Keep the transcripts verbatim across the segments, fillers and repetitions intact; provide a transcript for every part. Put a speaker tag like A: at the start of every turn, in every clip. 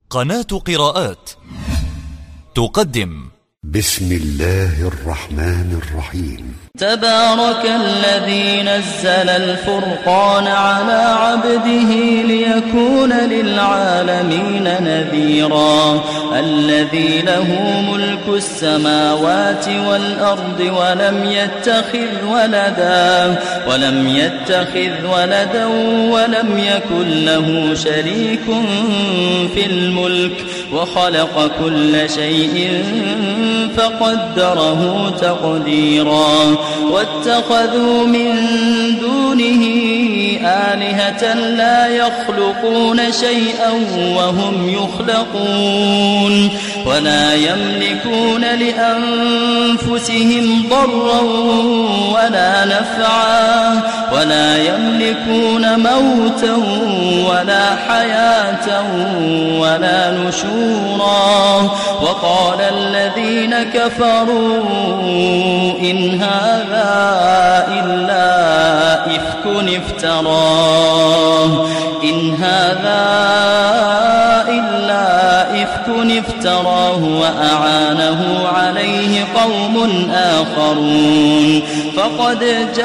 A: قناة قراءات تقدم
B: بسم الله الرحمن الرحيم.
C: تبارك الذي نزل الفرقان على عبده ليكون للعالمين نذيرا. الذي له ملك السماوات والأرض ولم يتخذ ولدا ولم يتخذ ولدا ولم يكن له شريك في الملك وخلق كل شيء فقدره تقديرا. واتخذوا من دونه آلهة لا يخلقون شيئا وهم يخلقون ولا يملكون لأنفسهم ضرا ولا نفعا ولا يملكون موتا ولا حياة ولا نشورا. وقال الذين كفروا إن هذا إلا إفك افتراه إن هذا إلا إفك افتراه وأعانه عليه قوم آخرون فقد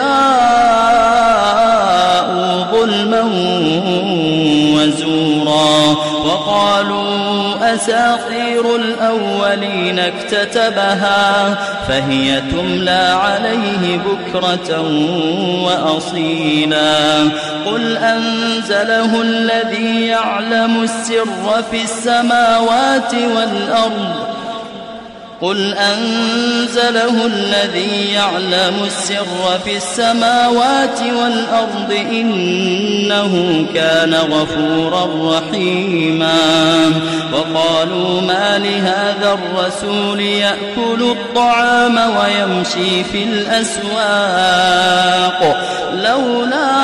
C: جاءوا ظلما وزورا. وقالوا أساطير الأولين اكتتبها فهي تملى عليه بكرة وأصيلا. قل أنزله الذي يعلم السر في السماوات والأرض قل أنزله الذي يعلم السر في السماوات والأرض إنه كان غفورا رحيما. وقالوا ما لهذا الرسول يأكل الطعام ويمشي في الأسواق لولا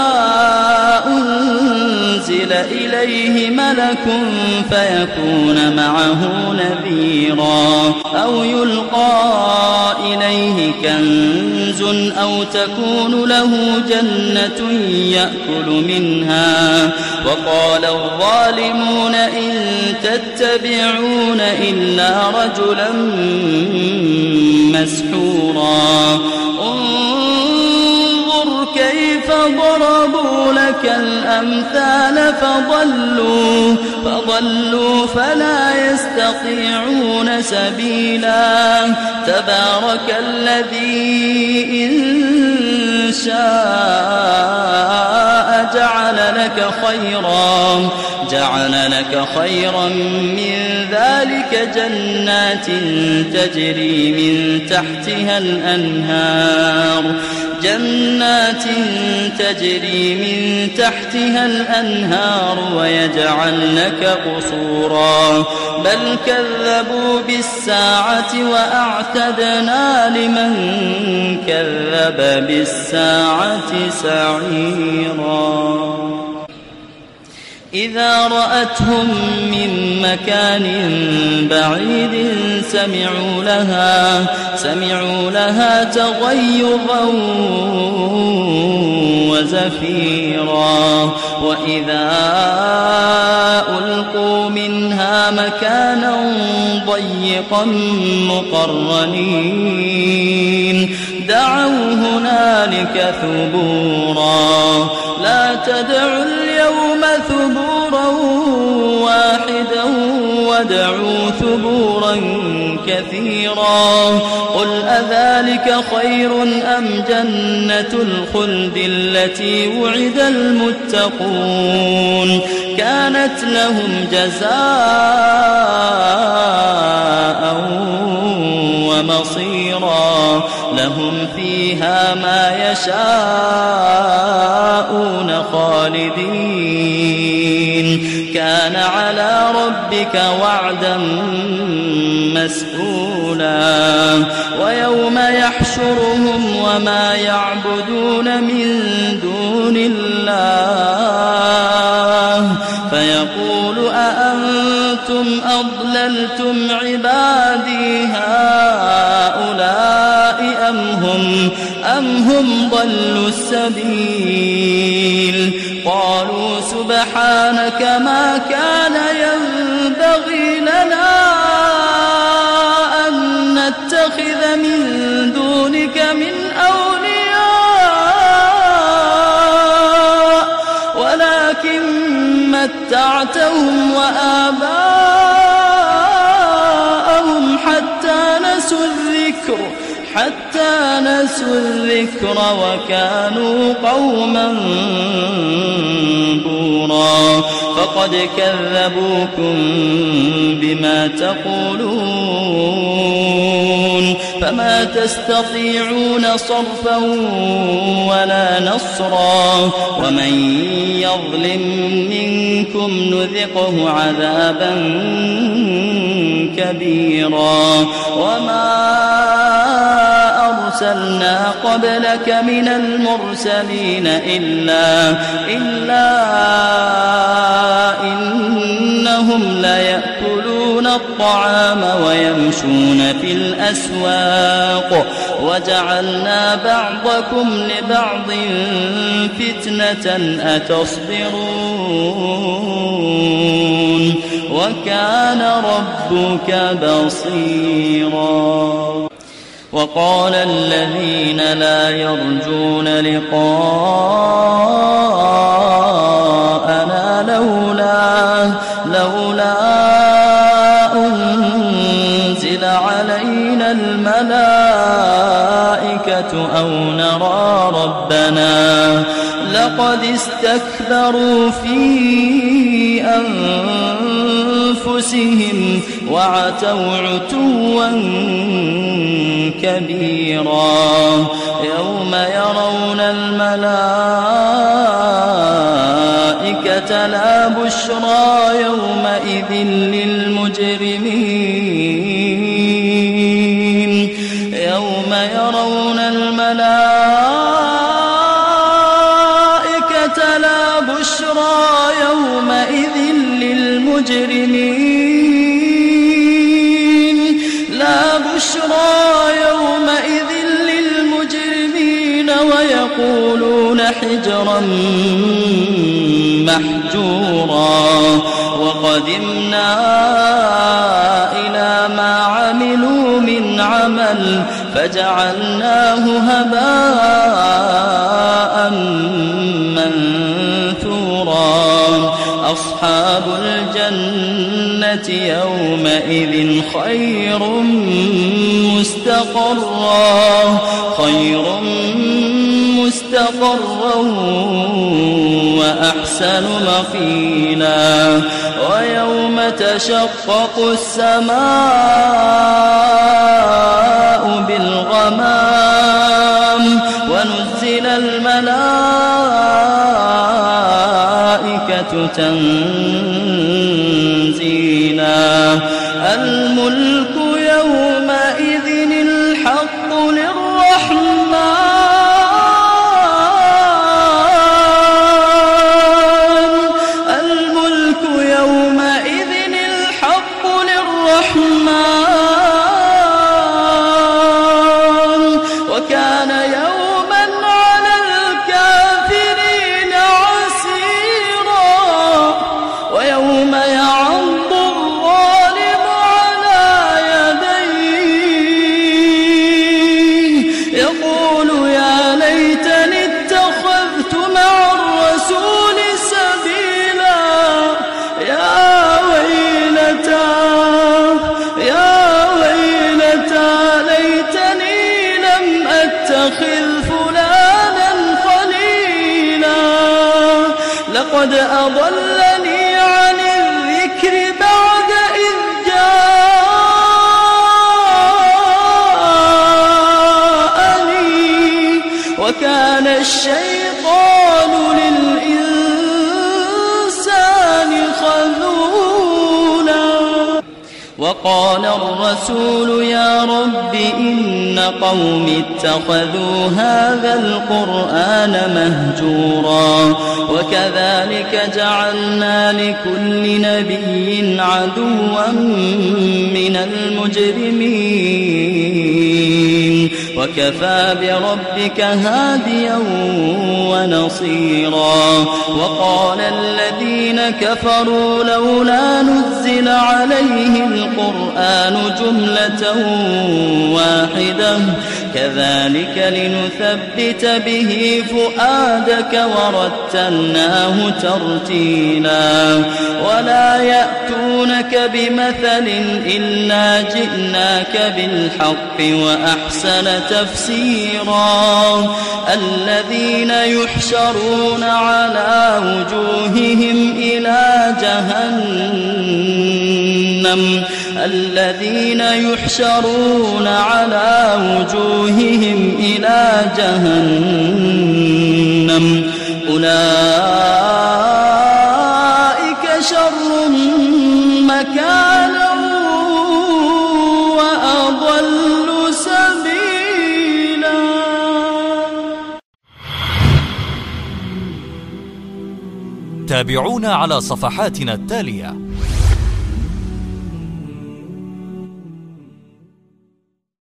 C: أنزل إليه ملك فيكون معه نذيرا أو يلقى إليه كنز أو تكون له جنة يأكل منها. وقال الظالمون إن تتبعون إلا رجلا مسحورا. انظر كيف ضربوا لك الأمثال فضلوا فضلوا فلا يستطيعون سبيلا. تبارك الذي إن شاء جعل لك خيرا جعل لك خيرا من ذلك جنات تجري من تحتها الأنهار جنات تجري من تحتها الأنهار ويجعل لك قصورا بل كذبوا بالساعة وأعتدنا لمن كذب بالساعة سعيرا. إذا رأتهم من مكان بعيد سمعوا لها سمعوا لها تغيظا وزفيرا. وإذا ألقوا منها مكانا ضيقا مقرنين دعوا هنالك ثبورا. لا تدعوا اليوم ثبورا واحدا وادعوا ثبورا كثيرا. قل أذلك خير أم جنة الخلد التي وعد المتقون كانت لهم جزاء ومصيرا. لهم فيها ما يشاءون خالدين كان على ربك وعدا مسئولا. ويوم يحشرهم وما يعبدون من دون الله فيقول أأنتم أضللتم عبادي هؤلاء أم هم أم هم ضلوا السبيل. قالوا سبحانك ما كان ينبغي متعتهم وآباءهم حتى نسوا الذكر حتى نسوا الذكر وكانوا قوما بورا فقد كذبوكم بما تقولون فما تستطيعون صرفا ولا نصرا ومن يظلم منكم نذقه عذابا كبيرا وما أرسلنا قبلك من المرسلين إلا, إلا إنهم ليأكلون الطعام ويمشون في الأسواق وجعلنا بعضكم لبعض فتنة أتصبرون وكان ربك بصيرا وقال الذين لا يرجون لقاءنا لولا لولا أنزل علينا الملائكة أو نرى ربنا لقد استكبروا في أنفسهم وعتوا عتوا كبيرا يوم يرون الملائكة لا بشرى يومئذ للمجرمين يوم يرون الملائكة لا بشرى يومئذ للمجرمين لا بشرى يومئذ للمجرمين ويقولون حجرا محجورا وقدمنا إلى ما عملوا من عمل فجعلناه هباء منثورا أصحاب الجنة يومئذ خير مستقرا خير مستقرا وأحسن مقيلا ويوم تشقق السماء بالغمام ونزل الملائكة تنزيلا الملك يومئذ الحق للرحمن الملك يومئذ الحق للرحمن وكان يوما على الكافرين عسيرا ويوم يعض الظالم على يديه يقول يا ليتني اتخذت مع الرسول سبيلا يا ويلتى يا ويلتى ليتني لم أتخذ فلانا خليلا لقد أضلني عن الذكر بعد إذ جاءني وكان الشيطان للإنسان خذولا وقال الرسول يا رب إن قومي اتخذوا هذا القرآن مهجورا وكذلك جعلنا لكل نبي عدوا من المجرمين وكفى بربك هاديا ونصيرا وقال الذين كفروا لولا نزل عليه القرآن جملة واحدة كذلك لنثبت به فؤادك ورتلناه ترتيلا ولا يأتونك بمثل إلا جئناك بالحق وأحسن تفسيرا الذين يحشرون على وجوههم إلى جهنم الذين يحشرون على وجوههم إلى جهنم أولئك شر مكانا وأضل سبيلا.
A: تابعونا على صفحاتنا التالية: